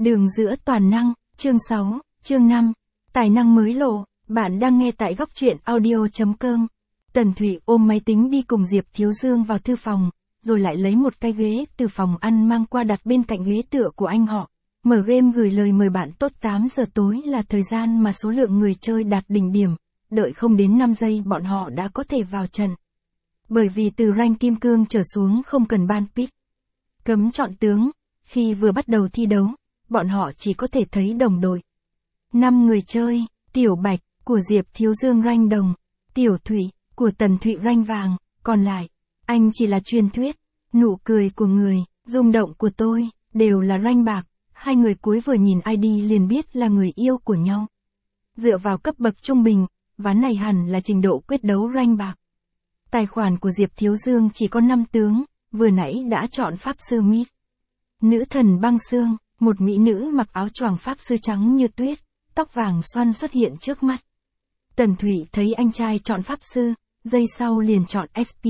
Đường giữa toàn năng, chương 6, chương 5. Tài năng mới lộ, bạn đang nghe tại góc truyện audio.com. Tần Thụy ôm máy tính đi cùng Diệp Thiếu Dương vào thư phòng, rồi lại lấy một cái ghế từ phòng ăn mang qua đặt bên cạnh ghế tựa của anh họ. Mở game gửi lời mời bạn tốt 8 giờ tối là thời gian mà số lượng người chơi đạt đỉnh điểm, đợi không đến 5 giây bọn họ đã có thể vào trận. Bởi vì từ rank kim cương trở xuống không cần ban pick. Cấm chọn tướng, khi vừa bắt đầu thi đấu, bọn họ chỉ có thể thấy đồng đội. 5 người chơi, Tiểu Bạch, của Diệp Thiếu Dương rank đồng, Tiểu Thụy, của Tần Thụy rank vàng, còn lại, anh chỉ là truyền thuyết, nụ cười của người, rung động của tôi, đều là rank bạc. Hai người cuối vừa nhìn ID liền biết là người yêu của nhau. Dựa vào cấp bậc trung bình, ván này hẳn là trình độ quyết đấu rank bạc. Tài khoản của Diệp Thiếu Dương chỉ có 5 tướng, vừa nãy đã chọn Pháp Sư Mid. Nữ thần băng xương, một mỹ nữ mặc áo choàng Pháp Sư trắng như tuyết, tóc vàng xoăn xuất hiện trước mắt. Tần Thụy thấy anh trai chọn Pháp Sư, giây sau liền chọn SP.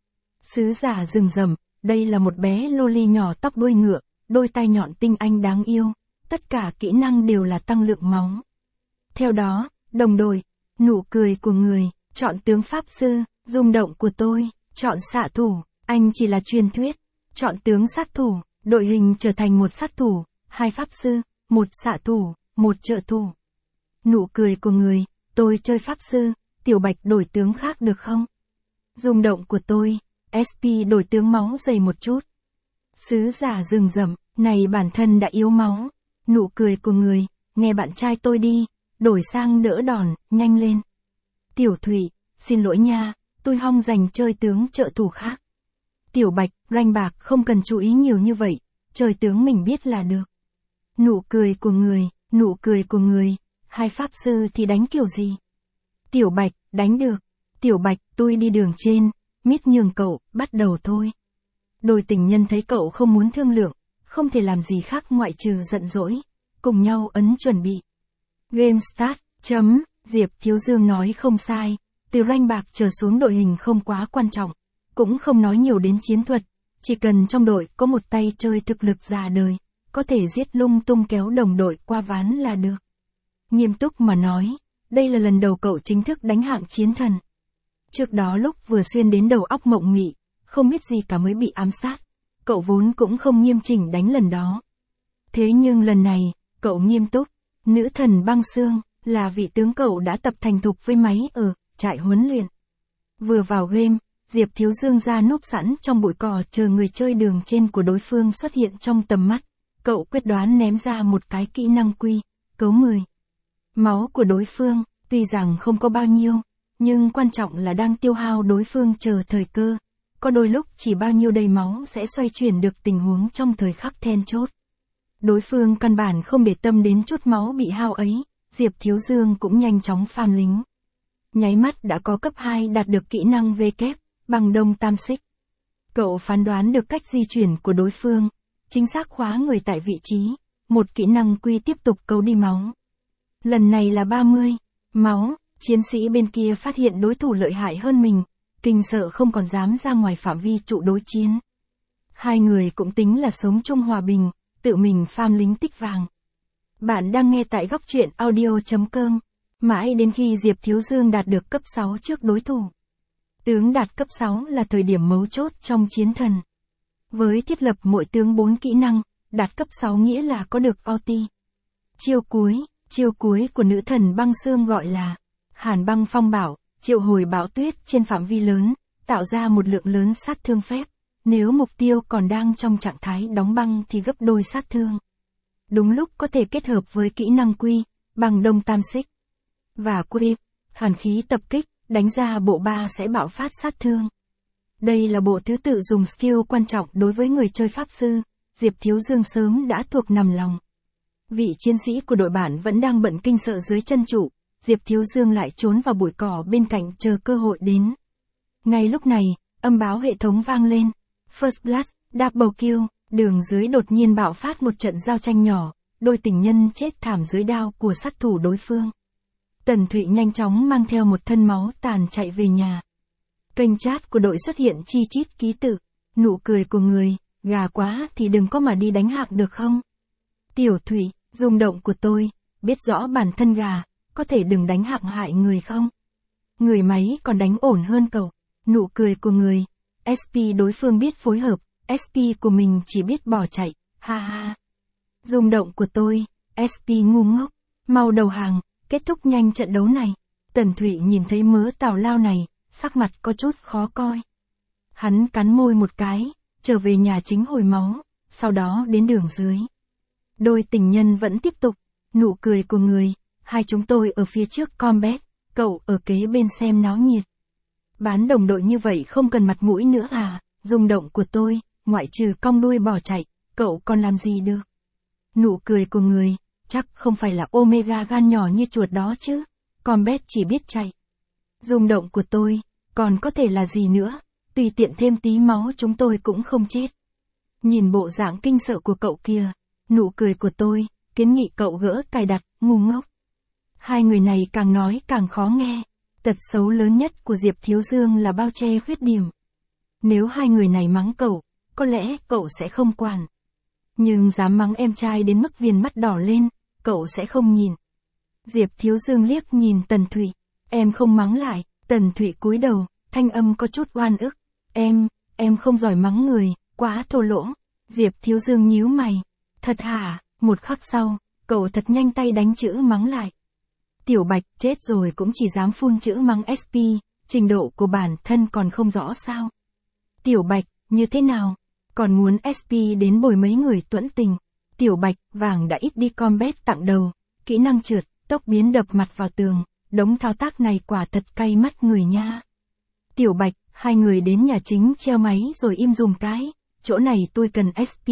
Sứ giả rừng rậm, đây là một bé loli nhỏ tóc đuôi ngựa, đôi tai nhọn tinh anh đáng yêu, tất cả kỹ năng đều là tăng lượng máu. Theo đó, đồng đội, nụ cười của người, chọn tướng Pháp Sư, rung động của tôi, chọn xạ thủ, anh chỉ là truyền thuyết, chọn tướng sát thủ, đội hình trở thành một sát thủ, 2 Pháp Sư, 1 xạ thủ, 1 trợ thủ. Nụ cười của người, tôi chơi Pháp Sư, Tiểu Bạch đổi tướng khác được không? Rung động của tôi, SP đổi tướng máu dày một chút. Sứ giả rừng rậm, này bản thân đã yếu máu. Nụ cười của người, nghe bạn trai tôi đi, đổi sang đỡ đòn, nhanh lên. Tiểu Thụy, xin lỗi nha, tôi hong dành chơi tướng trợ thủ khác. Tiểu Bạch, rank bạc không cần chú ý nhiều như vậy, chơi tướng mình biết là được. Nụ cười của người, 2 Pháp Sư thì đánh kiểu gì? Tiểu Bạch, đánh được. Tiểu Bạch, tôi đi đường trên, mít nhường cậu, bắt đầu thôi. Đôi tình nhân thấy cậu không muốn thương lượng, không thể làm gì khác ngoại trừ giận dỗi, cùng nhau ấn chuẩn bị. Game start, Diệp Thiếu Dương nói không sai, từ rank bạc trở xuống đội hình không quá quan trọng, cũng không nói nhiều đến chiến thuật, chỉ cần trong đội có một tay chơi thực lực già đời, có thể giết lung tung kéo đồng đội qua ván là được. Nghiêm túc mà nói, đây là lần đầu cậu chính thức đánh hạng chiến thần. Trước đó lúc vừa xuyên đến đầu óc mộng mị, không biết gì cả mới bị ám sát, cậu vốn cũng không nghiêm chỉnh đánh lần đó. Thế nhưng lần này, cậu nghiêm túc, nữ thần băng xương, là vị tướng cậu đã tập thành thục với máy ở trại huấn luyện. Vừa vào game, Diệp Thiếu Dương ra núp sẵn trong bụi cỏ chờ người chơi đường trên của đối phương xuất hiện trong tầm mắt. Cậu quyết đoán ném ra một cái kỹ năng quy, cấu 10. Máu của đối phương, tuy rằng không có bao nhiêu, nhưng quan trọng là đang tiêu hao đối phương chờ thời cơ. Có đôi lúc chỉ bao nhiêu đầy máu sẽ xoay chuyển được tình huống trong thời khắc then chốt. Đối phương căn bản không để tâm đến chút máu bị hao ấy, Diệp Thiếu Dương cũng nhanh chóng farm lính. Nháy mắt đã có cấp 2 đạt được kỹ năng V kép, bằng đông tam xích. Cậu phán đoán được cách di chuyển của đối phương, chính xác khóa người tại vị trí, một kỹ năng quy tiếp tục cấu đi máu. Lần này là 30, máu, chiến sĩ bên kia phát hiện đối thủ lợi hại hơn mình, kinh sợ không còn dám ra ngoài phạm vi trụ đối chiến. Hai người cũng tính là sống chung hòa bình, tự mình farm lính tích vàng. Bạn đang nghe tại góc truyện audio.com, mãi đến khi Diệp Thiếu Dương đạt được cấp 6 trước đối thủ. Tướng đạt cấp 6 là thời điểm mấu chốt trong chiến thần. Với thiết lập mỗi tướng 4 kỹ năng, đạt cấp 6 nghĩa là có được ulti. Chiêu cuối của nữ thần băng xương gọi là Hàn băng phong bảo, triệu hồi bão tuyết trên phạm vi lớn, tạo ra một lượng lớn sát thương phép. Nếu mục tiêu còn đang trong trạng thái đóng băng thì gấp đôi sát thương. Đúng lúc có thể kết hợp với kỹ năng quy, bằng đông tam xích. Và quy, hàn khí tập kích, đánh ra bộ 3 sẽ bạo phát sát thương. Đây là bộ thứ tự dùng skill quan trọng đối với người chơi Pháp Sư, Diệp Thiếu Dương sớm đã thuộc nằm lòng. Vị chiến sĩ của đội bản vẫn đang bận kinh sợ dưới chân trụ, Diệp Thiếu Dương lại trốn vào bụi cỏ bên cạnh chờ cơ hội đến. Ngay lúc này, âm báo hệ thống vang lên. First Blood, Double Kill, đường dưới đột nhiên bạo phát một trận giao tranh nhỏ, đôi tình nhân chết thảm dưới đao của sát thủ đối phương. Tần Thụy nhanh chóng mang theo một thân máu tàn chạy về nhà. Kênh chat của đội xuất hiện chi chít ký tự, nụ cười của người, gà quá thì đừng có mà đi đánh hạng được không? Tiểu Thụy, rung động của tôi, biết rõ bản thân gà, có thể đừng đánh hạng hại người không? Người máy còn đánh ổn hơn cậu. Nụ cười của người. SP đối phương biết phối hợp, SP của mình chỉ biết bỏ chạy, ha ha. Rung động của tôi, SP ngu ngốc, mau đầu hàng, kết thúc nhanh trận đấu này. Tần Thụy nhìn thấy mớ tào lao này, sắc mặt có chút khó coi. Hắn cắn môi một cái, trở về nhà chính hồi máu, sau đó đến đường dưới. Đôi tình nhân vẫn tiếp tục, nụ cười của người, hai chúng tôi ở phía trước combat, cậu ở kế bên xem náo nhiệt. Bán đồng đội như vậy không cần mặt mũi nữa à, rung động của tôi, ngoại trừ cong đuôi bỏ chạy, cậu còn làm gì được? Nụ cười của người, chắc không phải là Omega gan nhỏ như chuột đó chứ, combat chỉ biết chạy. Rung động của tôi, còn có thể là gì nữa, tùy tiện thêm tí máu chúng tôi cũng không chết. Nhìn bộ dạng kinh sợ của cậu kia, nụ cười của tôi, kiến nghị cậu gỡ cài đặt, ngu ngốc. Hai người này càng nói càng khó nghe. Tật xấu lớn nhất của Diệp Thiếu Dương là bao che khuyết điểm. Nếu hai người này mắng cậu, có lẽ cậu sẽ không quản. Nhưng dám mắng em trai đến mức viền mắt đỏ lên, cậu sẽ không nhìn. Diệp Thiếu Dương liếc nhìn Tần Thụy. Em không mắng lại. Tần Thụy cúi đầu, thanh âm có chút oan ức. Em không giỏi mắng người, quá thô lỗ. Diệp Thiếu Dương nhíu mày. Thật hả? Một khắc sau, cậu thật nhanh tay đánh chữ mắng lại. Tiểu Bạch chết rồi cũng chỉ dám phun chữ mắng SP, trình độ của bản thân còn không rõ sao. Tiểu Bạch, như thế nào? Còn muốn SP đến bồi mấy người tuẫn tình. Tiểu Bạch, vàng đã ít đi combat tặng đầu, kỹ năng trượt, tốc biến đập mặt vào tường, đống thao tác này quả thật cay mắt người nha. Tiểu Bạch, hai người đến nhà chính treo máy rồi im dùm cái, chỗ này tôi cần SP.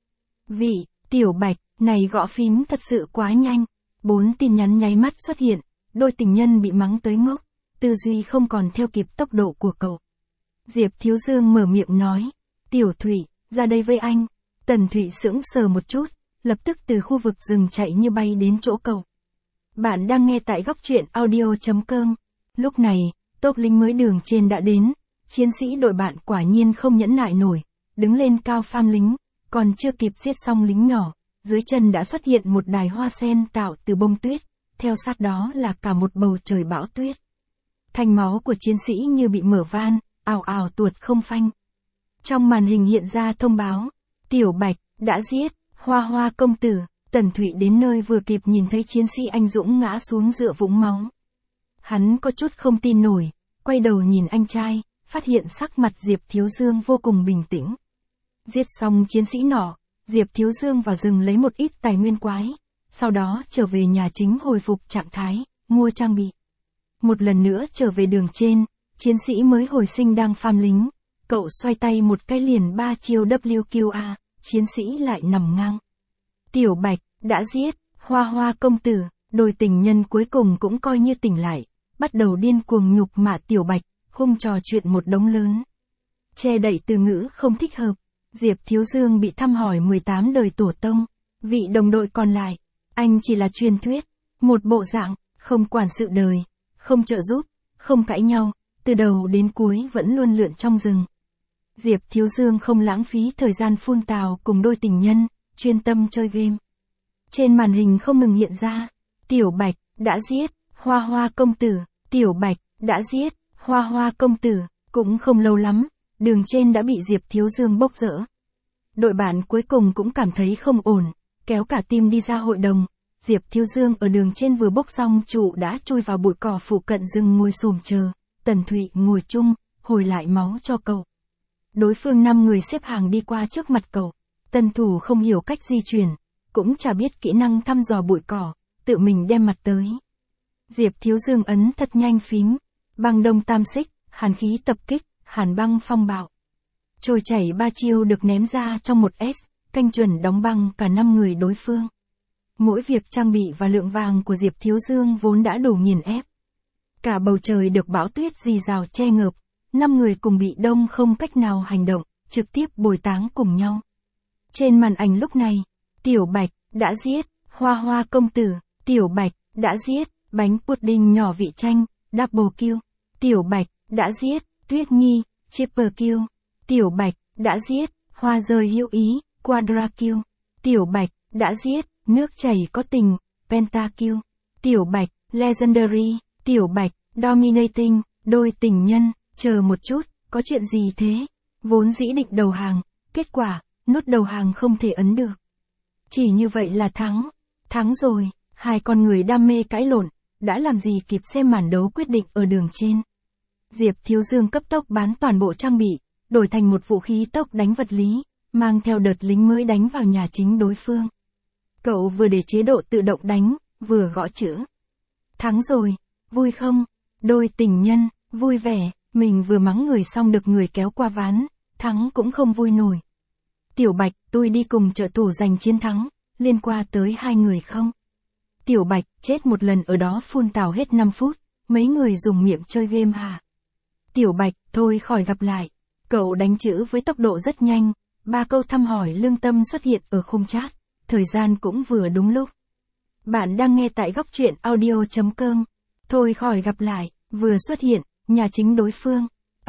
Vị, Tiểu Bạch, này gõ phím thật sự quá nhanh. 4 tin nhắn nháy mắt xuất hiện, đôi tình nhân bị mắng tới ngốc, tư duy không còn theo kịp tốc độ của cậu. Diệp Thiếu Dương mở miệng nói, Tiểu Thụy, ra đây với anh. Tần Thụy sững sờ một chút, lập tức từ khu vực rừng chạy như bay đến chỗ cậu. Bạn đang nghe tại góc truyện audio.com. Lúc này, top lính mới đường trên đã đến, chiến sĩ đội bạn quả nhiên không nhẫn nại nổi, đứng lên cao farm lính, còn chưa kịp giết xong lính nhỏ. Dưới chân đã xuất hiện một đài hoa sen tạo từ bông tuyết, theo sát đó là cả một bầu trời bão tuyết. Thanh máu của chiến sĩ như bị mở van, ào ào tuột không phanh. Trong màn hình hiện ra thông báo, Tiểu Bạch, đã giết, Hoa Hoa công tử. Tần Thụy đến nơi vừa kịp nhìn thấy chiến sĩ anh dũng ngã xuống dựa vũng máu. Hắn có chút không tin nổi, quay đầu nhìn anh trai, phát hiện sắc mặt Diệp Thiếu Dương vô cùng bình tĩnh. Giết xong chiến sĩ nọ, Diệp Thiếu Dương vào rừng lấy một ít tài nguyên quái, sau đó trở về nhà chính hồi phục trạng thái, mua trang bị. Một lần nữa trở về đường trên, chiến sĩ mới hồi sinh đang farm lính, cậu xoay tay một cái liền 3 chiêu WQA, chiến sĩ lại nằm ngang. Tiểu Bạch, đã giết, Hoa Hoa công tử, đôi tình nhân cuối cùng cũng coi như tỉnh lại, bắt đầu điên cuồng nhục mạ Tiểu Bạch, khung trò chuyện một đống lớn. Che đậy từ ngữ không thích hợp. Diệp Thiếu Dương bị thăm hỏi 18 đời tổ tông, vị đồng đội còn lại, anh chỉ là truyền thuyết, một bộ dạng, không quản sự đời, không trợ giúp, không cãi nhau, từ đầu đến cuối vẫn luôn lượn trong rừng. Diệp Thiếu Dương không lãng phí thời gian phun tào cùng đôi tình nhân, chuyên tâm chơi game. Trên màn hình không ngừng hiện ra, Tiểu Bạch, đã giết, Hoa Hoa công tử, Tiểu Bạch, đã giết, Hoa Hoa công tử, cũng không lâu lắm. Đường trên đã bị Diệp Thiếu Dương bốc rỡ. Đội bạn cuối cùng cũng cảm thấy không ổn, kéo cả team đi ra hội đồng. Diệp Thiếu Dương ở đường trên vừa bốc xong trụ đã chui vào bụi cỏ phụ cận rừng ngồi xổm chờ. Tần Thụy ngồi chung, hồi lại máu cho cậu. Đối phương 5 người xếp hàng đi qua trước mặt cậu. Tân thủ không hiểu cách di chuyển, cũng chả biết kỹ năng thăm dò bụi cỏ, tự mình đem mặt tới. Diệp Thiếu Dương ấn thật nhanh phím, băng đông tam xích, hàn khí tập kích. Hàn băng phong bạo. Trôi chảy 3 chiêu được ném ra trong một S, canh chuẩn đóng băng cả 5 người đối phương. Mỗi việc trang bị và lượng vàng của Diệp Thiếu Dương vốn đã đủ nghiền ép. Cả bầu trời được bão tuyết rì rào che ngợp, 5 người cùng bị đông không cách nào hành động, trực tiếp bồi táng cùng nhau. Trên màn ảnh lúc này, Tiểu Bạch, đã giết, Hoa Hoa công tử, Tiểu Bạch, đã giết, bánh pudding nhỏ vị chanh, double kill, Tiểu Bạch, đã giết, Tuyết Nhi, triple kill, Tiểu Bạch, đã giết, Hoa rơi hữu ý, quadra kill, Tiểu Bạch, đã giết, nước chảy có tình, Pentakill. Tiểu Bạch, Legendary. Tiểu Bạch, Dominating, đôi tình nhân. Chờ một chút, có chuyện gì thế? Vốn dĩ định đầu hàng, kết quả, nút đầu hàng không thể ấn được. Chỉ như vậy là thắng. Thắng rồi, hai con người đam mê cãi lộn, đã làm gì kịp xem màn đấu quyết định ở đường trên. Diệp Thiếu Dương cấp tốc bán toàn bộ trang bị, đổi thành một vũ khí tốc đánh vật lý, mang theo đợt lính mới đánh vào nhà chính đối phương. Cậu vừa để chế độ tự động đánh, vừa gõ chữ. Thắng rồi, vui không? Đôi tình nhân, vui vẻ, mình vừa mắng người xong được người kéo qua ván, thắng cũng không vui nổi. Tiểu Bạch, tôi đi cùng trợ thủ giành chiến thắng, liên quan tới hai người không? Tiểu Bạch, chết một lần ở đó phun tào hết 5 phút, mấy người dùng miệng chơi game hả? Tiểu Bạch, thôi khỏi gặp lại. Cậu đánh chữ với tốc độ rất nhanh, 3 câu thăm hỏi lương tâm xuất hiện ở khung chat, thời gian cũng vừa đúng lúc. Bạn đang nghe tại góc truyện audio.com. Thôi khỏi gặp lại, vừa xuất hiện, nhà chính đối phương.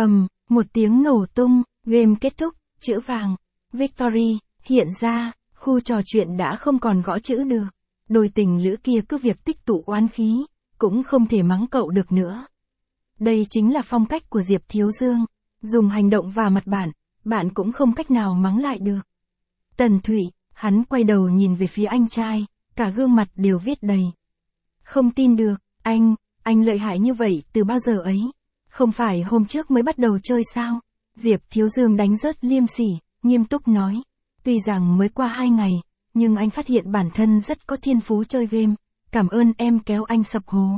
Một tiếng nổ tung, game kết thúc, chữ vàng. Victory, hiện ra, khu trò chuyện đã không còn gõ chữ được. Đôi tình lữ kia cứ việc tích tụ oán khí, cũng không thể mắng cậu được nữa. Đây chính là phong cách của Diệp Thiếu Dương. Dùng hành động và mặt bạn cũng không cách nào mắng lại được. Tần Thụy, hắn quay đầu nhìn về phía anh trai, cả gương mặt đều viết đầy. Không tin được, anh lợi hại như vậy từ bao giờ ấy? Không phải hôm trước mới bắt đầu chơi sao? Diệp Thiếu Dương đánh rớt liêm sỉ, nghiêm túc nói. Tuy rằng mới qua 2 ngày, nhưng anh phát hiện bản thân rất có thiên phú chơi game. Cảm ơn em kéo anh sập hố.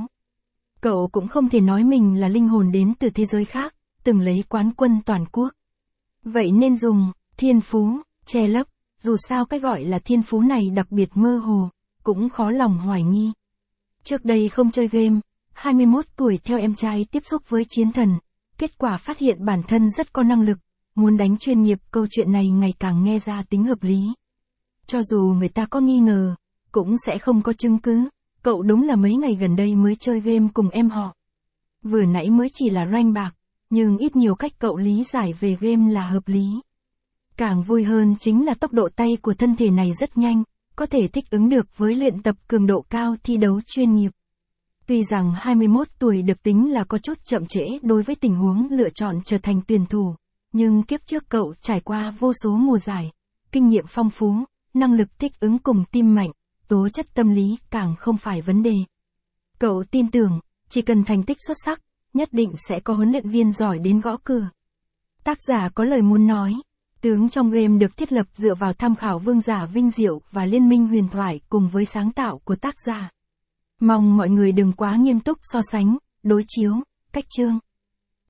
Cậu cũng không thể nói mình là linh hồn đến từ thế giới khác, từng lấy quán quân toàn quốc. Vậy nên dùng thiên phú che lấp, dù sao cái gọi là thiên phú này đặc biệt mơ hồ, cũng khó lòng hoài nghi. Trước đây không chơi game, 21 tuổi theo em trai tiếp xúc với chiến thần, kết quả phát hiện bản thân rất có năng lực, muốn đánh chuyên nghiệp. Câu chuyện này ngày càng nghe ra tính hợp lý. Cho dù người ta có nghi ngờ, cũng sẽ không có chứng cứ. Cậu đúng là mấy ngày gần đây mới chơi game cùng em họ. Vừa nãy mới chỉ là rank bạc, nhưng ít nhiều cách cậu lý giải về game là hợp lý. Càng vui hơn chính là tốc độ tay của thân thể này rất nhanh, có thể thích ứng được với luyện tập cường độ cao thi đấu chuyên nghiệp. Tuy rằng 21 tuổi được tính là có chút chậm trễ đối với tình huống lựa chọn trở thành tuyển thủ, nhưng kiếp trước cậu trải qua vô số mùa giải, kinh nghiệm phong phú, năng lực thích ứng cùng team mạnh, tố chất tâm lý càng không phải vấn đề. Cậu tin tưởng, chỉ cần thành tích xuất sắc, nhất định sẽ có huấn luyện viên giỏi đến gõ cửa. Tác giả có lời muốn nói. Tướng trong game được thiết lập dựa vào tham khảo Vương giả Vinh Diệu và Liên minh huyền thoại cùng với sáng tạo của tác giả. Mong mọi người đừng quá nghiêm túc so sánh, đối chiếu, cách chương.